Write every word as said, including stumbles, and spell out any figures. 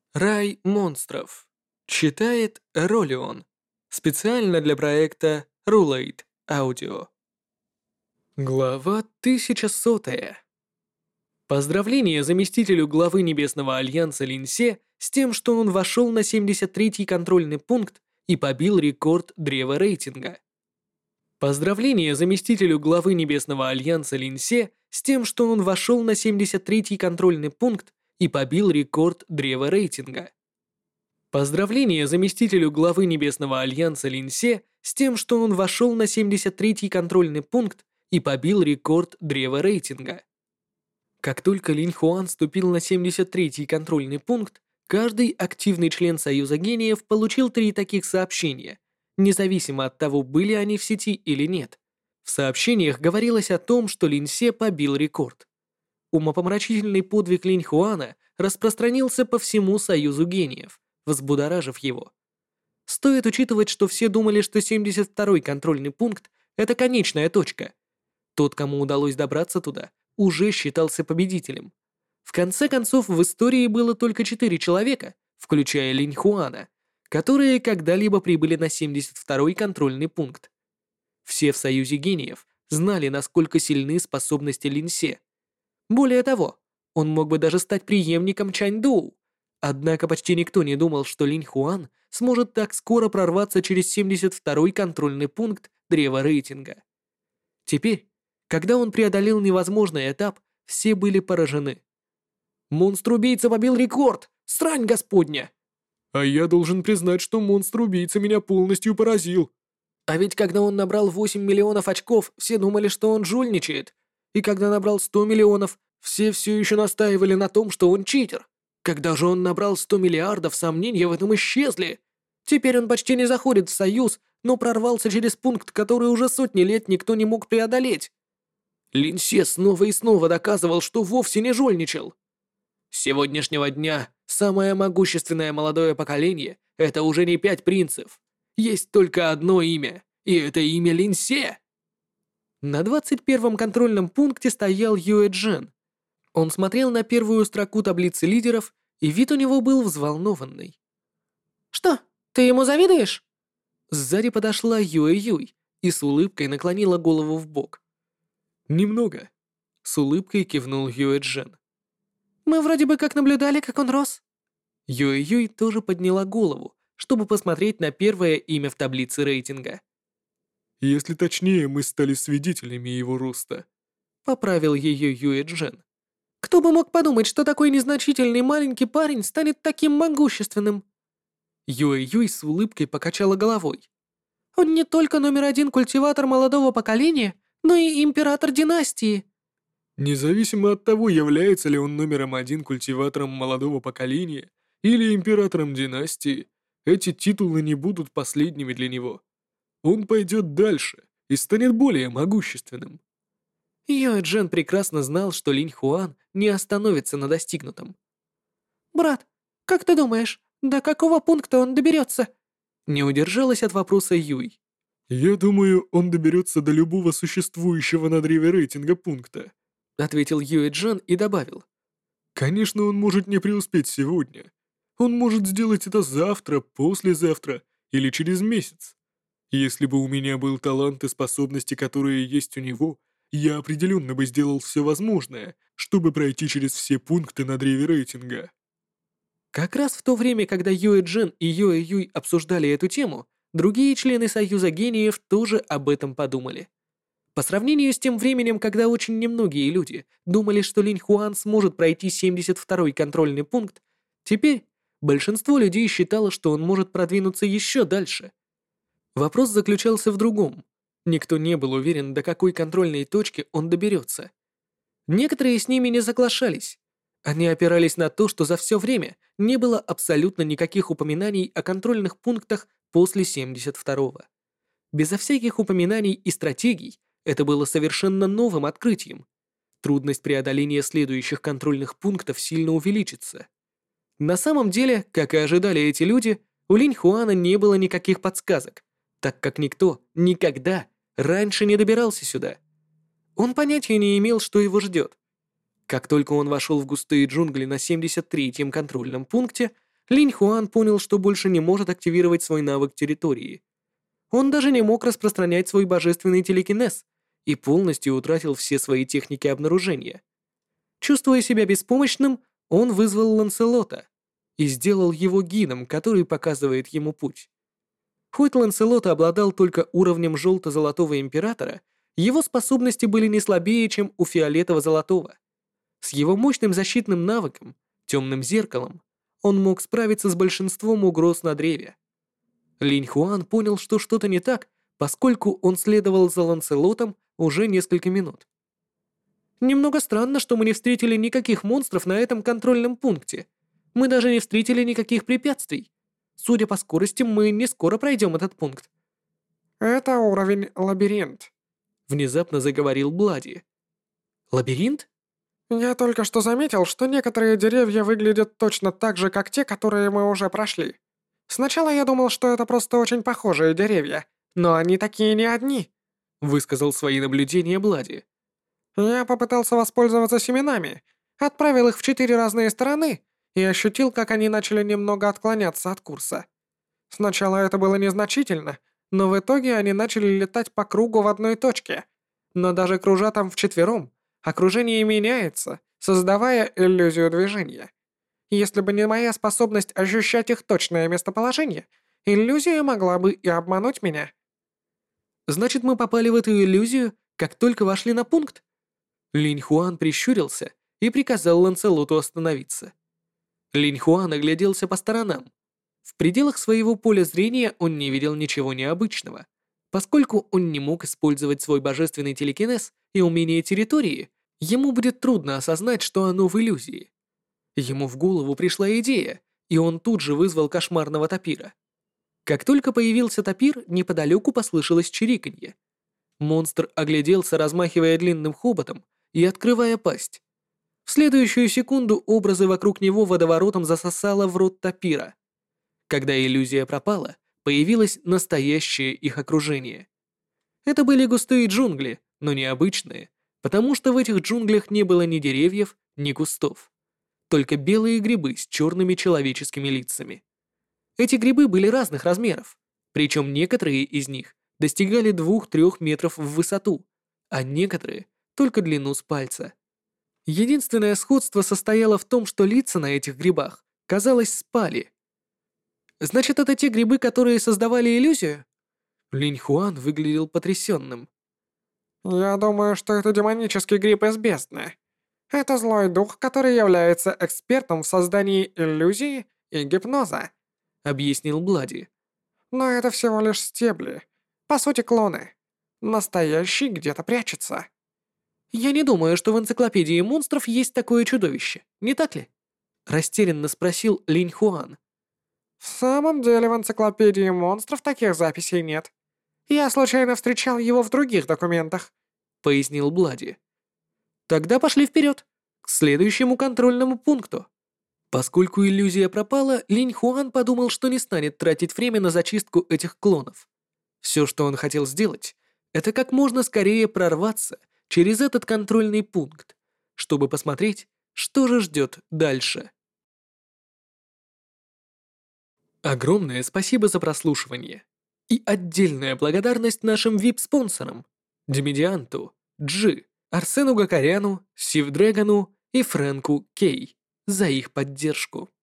Рай монстров. Читает Ролион. Специально для проекта Rulate Audio. Глава тысяча сотая. Поздравление заместителю главы Небесного Альянса Линсе с тем, что он вошел на семьдесят третий контрольный пункт и побил рекорд древа рейтинга. Поздравление заместителю главы Небесного Альянса Линсе с тем, что он вошел на семьдесят третий контрольный пункт и побил рекорд древа рейтинга. Поздравление заместителю главы Небесного Альянса Линсе с тем, что он вошел на семьдесят третий контрольный пункт и побил рекорд древа рейтинга. Как только Линь Хуан ступил на семьдесят третий контрольный пункт, каждый активный член Союза гениев получил три таких сообщения, независимо от того, были они в сети или нет. В сообщениях говорилось о том, что Линь Се побил рекорд. Умопомрачительный подвиг Линь Хуана распространился по всему Союзу гениев, взбудоражив его. Стоит учитывать, что все думали, что семьдесят второй контрольный пункт — это конечная точка. Тот, кому удалось добраться туда, уже считался победителем. В конце концов, в истории было только четыре человека, включая Линь Хуана, которые когда-либо прибыли на семьдесят второй контрольный пункт. Все в Союзе гениев знали, насколько сильны способности Линь Се. Более того, он мог бы даже стать преемником Чань Доу. Однако почти никто не думал, что Линь Хуан сможет так скоро прорваться через семьдесят второй контрольный пункт древа рейтинга. Теперь, когда он преодолел невозможный этап, все были поражены. «Монстр-убийца побил рекорд! Срань господня!» А я должен признать, что монстр-убийца меня полностью поразил. А ведь когда он набрал восемь миллионов очков, все думали, что он жульничает. И когда набрал сто миллионов, все все еще настаивали на том, что он читер. Когда же он набрал сто миллиардов, сомнения в этом исчезли. Теперь он почти не заходит в Союз, но прорвался через пункт, который уже сотни лет никто не мог преодолеть. Линь Се снова и снова доказывал, что вовсе не жульничал. С сегодняшнего дня самое могущественное молодое поколение — это уже не пять принцев. Есть только одно имя, и это имя Линь Се. На двадцать первом контрольном пункте стоял Юэ Джен. Он смотрел на первую строку таблицы лидеров, и вид у него был взволнованный. «Что, ты ему завидуешь?» Сзади подошла Юэ Юй и с улыбкой наклонила голову в бок. Немного. С улыбкой кивнул Юэ Джен. «Мы вроде бы как наблюдали, как он рос». Юэ Юй тоже подняла голову, чтобы посмотреть на первое имя в таблице рейтинга. Если точнее, мы стали свидетелями его роста. Поправил ее Юэ Джен. «Кто бы мог подумать, что такой незначительный маленький парень станет таким могущественным?» Юэ Юй с улыбкой покачала головой. «Он не только номер один культиватор молодого поколения, но и император династии». Независимо от того, является ли он номером один культиватором молодого поколения или императором династии, эти титулы не будут последними для него. Он пойдет дальше и станет более могущественным. Юэ Джен прекрасно знал, что Линь Хуан не остановится на достигнутом. «Брат, как ты думаешь, до какого пункта он доберется?» Не удержалась от вопроса Юй. Я думаю, он доберется до любого существующего на древе рейтинга пункта. Ответил Юэ Джен и добавил. Конечно, он может не преуспеть сегодня. Он может сделать это завтра, послезавтра или через месяц. Если бы у меня был талант и способности, которые есть у него, я определенно бы сделал все возможное, чтобы пройти через все пункты на древе рейтинга. Как раз в то время, когда Юэ Джен и Юэ Юй обсуждали эту тему, другие члены Союза гениев тоже об этом подумали. По сравнению с тем временем, когда очень немногие люди думали, что Линь Хуан сможет пройти семьдесят второй контрольный пункт, теперь большинство людей считало, что он может продвинуться еще дальше. Вопрос заключался в другом. Никто не был уверен, до какой контрольной точки он доберется. Некоторые с ними не соглашались. Они опирались на то, что за все время не было абсолютно никаких упоминаний о контрольных пунктах после семьдесят второго. Безо всяких упоминаний и стратегий это было совершенно новым открытием. Трудность преодоления следующих контрольных пунктов сильно увеличится. На самом деле, как и ожидали эти люди, у Линь Хуана не было никаких подсказок, так как никто никогда раньше не добирался сюда. Он понятия не имел, что его ждет. Как только он вошел в густые джунгли на семьдесят третьем контрольном пункте, Линь Хуан понял, что больше не может активировать свой навык территории. Он даже не мог распространять свой божественный телекинез и полностью утратил все свои техники обнаружения. Чувствуя себя беспомощным, он вызвал Ланселота и сделал его гидом, который показывает ему путь. Хоть Ланселот обладал только уровнем желто-золотого императора, его способности были не слабее, чем у фиолетово-золотого. С его мощным защитным навыком, темным зеркалом, он мог справиться с большинством угроз на древе. Линь Хуан понял, что что-то не так, поскольку он следовал за Ланселотом уже несколько минут. Немного странно, что мы не встретили никаких монстров на этом контрольном пункте. Мы даже не встретили никаких препятствий. Судя по скорости, мы не скоро пройдем этот пункт. Это уровень лабиринт. Внезапно заговорил Блади. Лабиринт? Я только что заметил, что некоторые деревья выглядят точно так же, как те, которые мы уже прошли. Сначала я думал, что это просто очень похожие деревья, но они такие не одни, Высказал свои наблюдения Блади. Я попытался воспользоваться семенами, отправил их в четыре разные стороны и ощутил, как они начали немного отклоняться от курса. Сначала это было незначительно, но в итоге они начали летать по кругу в одной точке. Но даже кружа там вчетвером, окружение меняется, создавая иллюзию движения. Если бы не моя способность ощущать их точное местоположение, иллюзия могла бы и обмануть меня. Значит, мы попали в эту иллюзию, как только вошли на пункт? Линь Хуан прищурился и приказал Ланселоту остановиться. Линь Хуан огляделся по сторонам. В пределах своего поля зрения он не видел ничего необычного. Поскольку он не мог использовать свой божественный телекинез и умение территории, ему будет трудно осознать, что оно в иллюзии. Ему в голову пришла идея, и он тут же вызвал кошмарного тапира. Как только появился тапир, неподалеку послышалось чириканье. Монстр огляделся, размахивая длинным хоботом и открывая пасть. В следующую секунду образы вокруг него водоворотом засосало в рот тапира. Когда иллюзия пропала, появилось настоящее их окружение. Это были густые джунгли, но необычные, потому что в этих джунглях не было ни деревьев, ни кустов. Только белые грибы с черными человеческими лицами. Эти грибы были разных размеров, причем некоторые из них достигали двух-трёх метров в высоту, а некоторые только длину с пальца. Единственное сходство состояло в том, что лица на этих грибах, казалось, спали. Значит, это те грибы, которые создавали иллюзию? Линь Хуан выглядел потрясенным. Я думаю, что это демонический гриб из бездны. Это злой дух, который является экспертом в создании иллюзии и гипноза, Объяснил Блади. но это всего лишь стебли. По сути, клоны. Настоящий где-то прячется. Я не думаю, что в энциклопедии монстров есть такое чудовище, не так ли? Растерянно спросил Линь Хуан. В самом деле в энциклопедии монстров таких записей нет. Я случайно встречал его в других документах, Пояснил Блади. Тогда пошли вперед, к следующему контрольному пункту. Поскольку иллюзия пропала, Линь Хуан подумал, что не станет тратить время на зачистку этих клонов. Все, что он хотел сделать, это как можно скорее прорваться через этот контрольный пункт, чтобы посмотреть, что же ждет дальше. Огромное спасибо за прослушивание. И отдельная благодарность нашим ви ай пи-спонсорам Демидианту, Джи, Арсену Гакаряну, Сив Дрэгону и Фрэнку Кей за их поддержку.